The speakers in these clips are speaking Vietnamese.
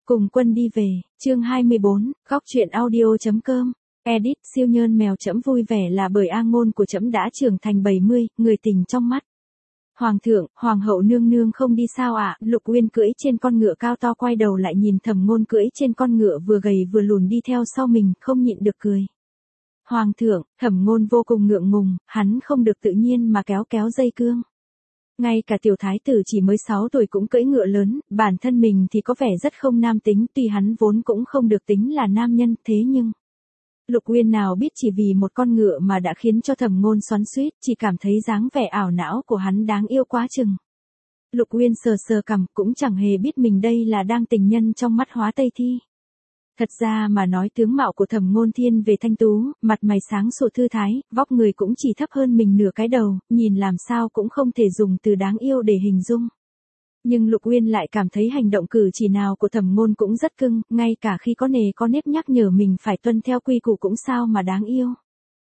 Cùng quân đi về, chương 24, góc truyện audio.com, edit siêu nhơn mèo trẫm vui vẻ là bởi A Ngôn của trẫm đã trưởng thành 70, người tình trong mắt. Hoàng thượng, hoàng hậu nương nương không đi sao ạ? Lục Uyên cưỡi trên con ngựa cao to quay đầu lại nhìn Thẩm Ngôn cưỡi trên con ngựa vừa gầy vừa lùn đi theo sau mình, không nhịn được cười. Hoàng thượng, Thẩm Ngôn vô cùng ngượng ngùng, hắn không được tự nhiên mà kéo kéo dây cương. Ngay cả tiểu thái tử chỉ mới 6 tuổi cũng cưỡi ngựa lớn, bản thân mình thì có vẻ rất không nam tính, tuy hắn vốn cũng không được tính là nam nhân, thế nhưng Lục Uyên nào biết chỉ vì một con ngựa mà đã khiến cho Thẩm Ngôn xoắn xuýt, chỉ cảm thấy dáng vẻ ảo não của hắn đáng yêu quá chừng. Lục Uyên sờ sờ cằm, cũng chẳng hề biết mình đây là đang tình nhân trong mắt Hóa Tây Thi. Thật ra mà nói tướng mạo của Thẩm Ngôn thiên về thanh tú, mặt mày sáng sủa thư thái, vóc người cũng chỉ thấp hơn mình nửa cái đầu, nhìn làm sao cũng không thể dùng từ đáng yêu để hình dung. Nhưng Lục Uyên lại cảm thấy hành động cử chỉ nào của Thẩm Ngôn cũng rất cưng, ngay cả khi có nề có nếp nhắc nhở mình phải tuân theo quy củ cũng sao mà đáng yêu.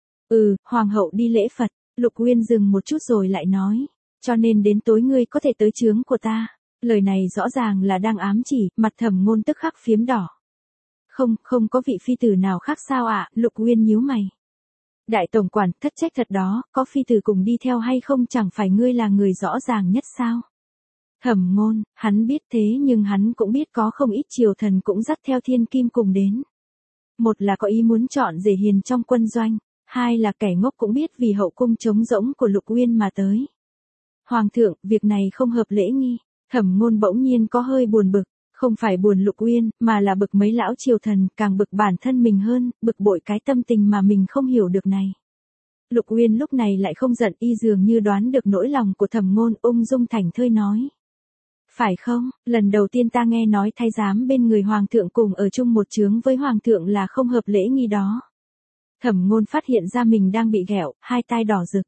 Hoàng hậu đi lễ Phật, Lục Uyên dừng một chút rồi lại nói, cho nên đến tối ngươi có thể tới chướng của ta. Lời này rõ ràng là đang ám chỉ, mặt Thẩm Ngôn tức khắc phiếm đỏ. Không có vị phi tử nào khác sao ạ? Lục Uyên nhíu mày. Đại tổng quản, thất trách thật đó, có phi tử cùng đi theo hay không, chẳng phải ngươi là người rõ ràng nhất sao? Thẩm Ngôn, hắn biết thế nhưng hắn cũng biết có không ít triều thần cũng dắt theo thiên kim cùng đến. Một là có ý muốn chọn rể hiền trong quân doanh, hai là kẻ ngốc cũng biết vì hậu cung trống rỗng của Lục Uyên mà tới. Hoàng thượng, việc này không hợp lễ nghi. Thẩm Ngôn bỗng nhiên có hơi buồn bực. Không phải buồn Lục Uyên, mà là bực mấy lão triều thần, càng bực bản thân mình hơn, bực bội cái tâm tình mà mình không hiểu được này. Lục Uyên lúc này lại không giận, y dường như đoán được nỗi lòng của Thẩm Ngôn, ung dung thảnh thơi nói. Phải không, lần đầu tiên ta nghe nói thái giám bên người hoàng thượng cùng ở chung một chướng với hoàng thượng là không hợp lễ nghi đó. Thẩm Ngôn phát hiện ra mình đang bị ghẹo, hai tai đỏ rực.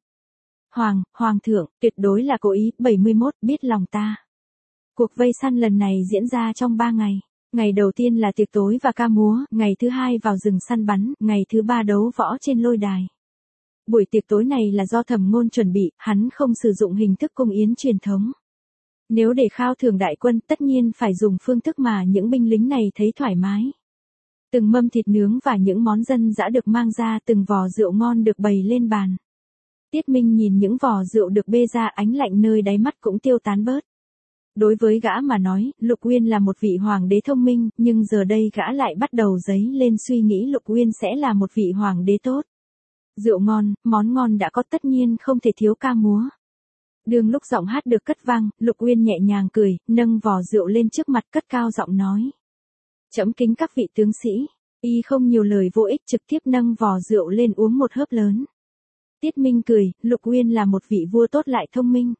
Hoàng thượng, tuyệt đối là cố ý, 71, biết lòng ta. Cuộc vây săn lần này diễn ra trong 3 ngày. Ngày đầu tiên là tiệc tối và ca múa, ngày thứ hai vào rừng săn bắn, ngày thứ ba đấu võ trên lôi đài. Buổi tiệc tối này là do Thẩm Ngôn chuẩn bị, hắn không sử dụng hình thức cung yến truyền thống. Nếu để khao thưởng đại quân, tất nhiên phải dùng phương thức mà những binh lính này thấy thoải mái. Từng mâm thịt nướng và những món dân dã được mang ra, từng vò rượu ngon được bày lên bàn. Tiết Minh nhìn những vò rượu được bê ra, ánh lạnh nơi đáy mắt cũng tiêu tán bớt. Đối với gã mà nói, Lục Uyên là một vị hoàng đế thông minh, nhưng giờ đây gã lại bắt đầu dấy lên suy nghĩ Lục Uyên sẽ là một vị hoàng đế tốt. Rượu ngon, món ngon đã có, tất nhiên không thể thiếu ca múa. Đương lúc giọng hát được cất vang, Lục Uyên nhẹ nhàng cười, nâng vò rượu lên trước mặt cất cao giọng nói. Trẫm kính các vị tướng sĩ. Y không nhiều lời vô ích, trực tiếp nâng vò rượu lên uống một hớp lớn. Tiết Minh cười, Lục Uyên là một vị vua tốt lại thông minh.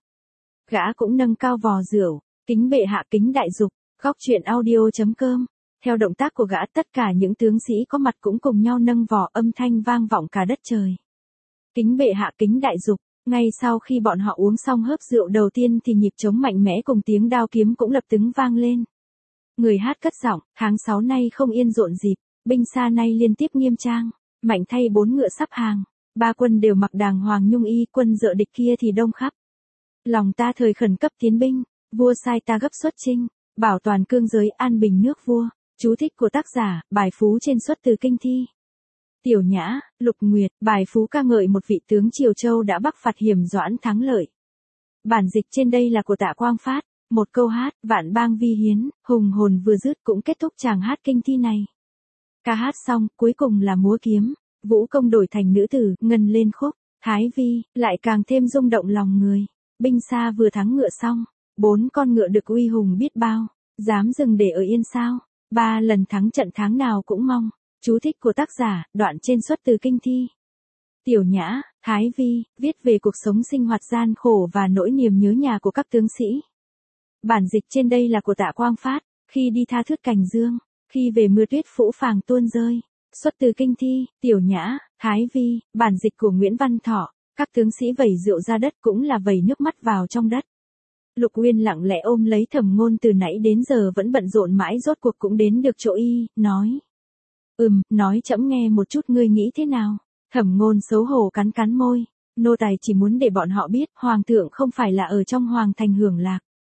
Gã cũng nâng cao vò rượu, kính bệ hạ, kính đại dục. Góc truyện audio.com. Theo động tác của gã, tất cả những tướng sĩ có mặt cũng cùng nhau nâng vò, âm thanh vang vọng cả đất trời. Kính bệ hạ, kính đại dục. Ngay sau khi bọn họ uống xong hớp rượu đầu tiên thì nhịp trống mạnh mẽ cùng tiếng đao kiếm cũng lập tức vang lên. Người hát cất giọng, tháng 6 nay không yên rộn rịp, binh xa nay liên tiếp nghiêm trang, mạnh thay 4 ngựa sắp hàng, 3 quân đều mặc đàng hoàng nhung y, quân dợ địch kia thì đông khắp. Lòng ta thời khẩn cấp tiến binh, vua sai ta gấp xuất chinh, bảo toàn cương giới, an bình nước vua. Chú thích của tác giả, bài phú trên xuất từ kinh thi. Tiểu Nhã, Lục Nguyệt, bài phú ca ngợi một vị tướng Triều Châu đã bắc phạt hiểm doãn thắng lợi. Bản dịch trên đây là của Tạ Quang Phát, một câu hát, vạn bang vi hiến, hùng hồn vừa dứt cũng kết thúc chàng hát kinh thi này. Ca hát xong, cuối cùng là múa kiếm, vũ công đổi thành nữ tử, ngân lên khúc, thái vi, lại càng thêm rung động lòng người. Binh xa vừa thắng ngựa xong, 4 con ngựa được uy hùng biết bao, dám dừng để ở yên sao, 3 lần thắng trận tháng nào cũng mong. Chú thích của tác giả, đoạn trên xuất từ kinh thi. Tiểu Nhã, Thái Vi, viết về cuộc sống sinh hoạt gian khổ và nỗi niềm nhớ nhà của các tướng sĩ. Bản dịch trên đây là của Tạ Quang Phát, khi đi tha thướt cành dương, khi về mưa tuyết phũ phàng tuôn rơi. Xuất từ kinh thi, Tiểu Nhã, Thái Vi, bản dịch của Nguyễn Văn Thọ, các tướng sĩ vẩy rượu ra đất cũng là vẩy nước mắt vào trong đất. Lục Uyên lặng lẽ ôm lấy Thẩm Ngôn, từ nãy đến giờ vẫn bận rộn mãi rốt cuộc cũng đến được chỗ y, nói. Nói trẫm nghe một chút, ngươi nghĩ thế nào? Thẩm Ngôn xấu hổ cắn cắn môi, nô tài chỉ muốn để bọn họ biết, hoàng thượng không phải là ở trong hoàng thành hưởng lạc.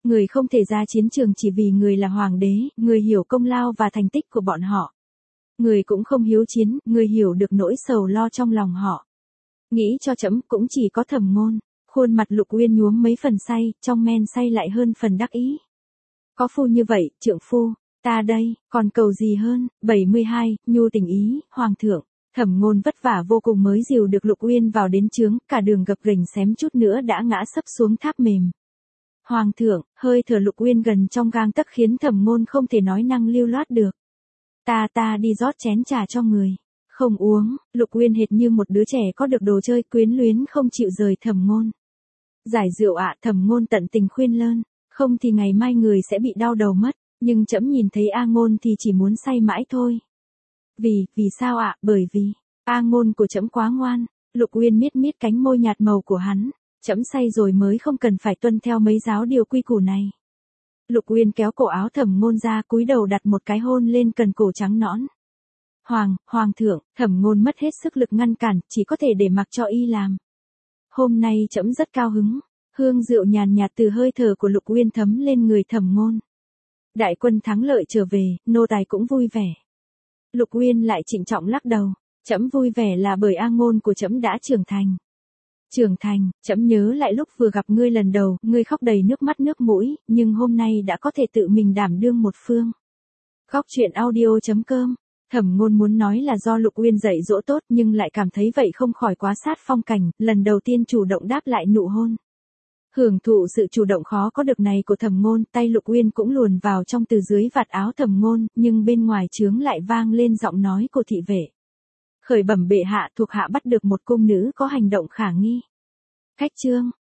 Người không thể ra chiến trường chỉ vì người là hoàng đế, người hiểu công lao và thành tích của bọn họ. Người cũng không hiếu chiến, người hiểu được nỗi sầu lo trong lòng họ. Nghĩ cho trẫm cũng chỉ có Thẩm Ngôn. Khuôn mặt Lục Uyên nhuốm mấy phần say, trong men say lại hơn phần đắc ý. Có phu như vậy, trượng phu, ta đây, còn cầu gì hơn. 72, nhu tình ý, hoàng thượng. Thẩm Ngôn vất vả vô cùng mới dìu được Lục Uyên vào đến trướng, cả đường gập ghềnh xém chút nữa đã ngã sấp xuống tháp mềm. Hoàng thượng, hơi thở Lục Uyên gần trong gang tấc khiến Thẩm Ngôn không thể nói năng lưu loát được. Ta đi rót chén trà cho người. Không uống. Lục Uyên hệt như một đứa trẻ có được đồ chơi, quyến luyến không chịu rời Thẩm Ngôn. Giải rượu ạ. Thẩm Ngôn tận tình khuyên lơn, không thì ngày mai người sẽ bị đau đầu mất, nhưng trẫm nhìn thấy A Ngôn thì chỉ muốn say mãi thôi. Vì sao ạ? Bởi vì A Ngôn của trẫm quá ngoan. Lục Uyên miết miết cánh môi nhạt màu của hắn. Trẫm say rồi mới không cần phải tuân theo mấy giáo điều quy củ này. Lục Uyên kéo cổ áo Thẩm Ngôn ra, cúi đầu đặt một cái hôn lên cần cổ trắng nõn. Hoàng thượng. Thẩm Ngôn mất hết sức lực ngăn cản, chỉ có thể để mặc cho y làm. Hôm nay trẫm rất cao hứng. Hương rượu nhàn nhạt từ hơi thở của Lục Uyên thấm lên người Thẩm Ngôn. Đại quân thắng lợi trở về, nô tài cũng vui vẻ. Lục Uyên lại trịnh trọng lắc đầu. Trẫm vui vẻ là bởi A Ngôn của trẫm đã trưởng thành. Trưởng thành. Trẫm nhớ lại lúc vừa gặp ngươi lần đầu, ngươi khóc đầy nước mắt nước mũi, nhưng hôm nay đã có thể tự mình đảm đương một phương. Góc truyện audio.com. Thẩm Ngôn muốn nói là do Lục Uyên dạy dỗ tốt, nhưng lại cảm thấy vậy không khỏi quá sát phong cảnh, lần đầu tiên chủ động đáp lại nụ hôn. Hưởng thụ sự chủ động khó có được này của Thẩm Ngôn, tay Lục Uyên cũng luồn vào trong từ dưới vạt áo Thẩm Ngôn, nhưng bên ngoài trướng lại vang lên giọng nói của thị vệ. Khởi bẩm bệ hạ, thuộc hạ bắt được một cung nữ có hành động khả nghi. Cách chương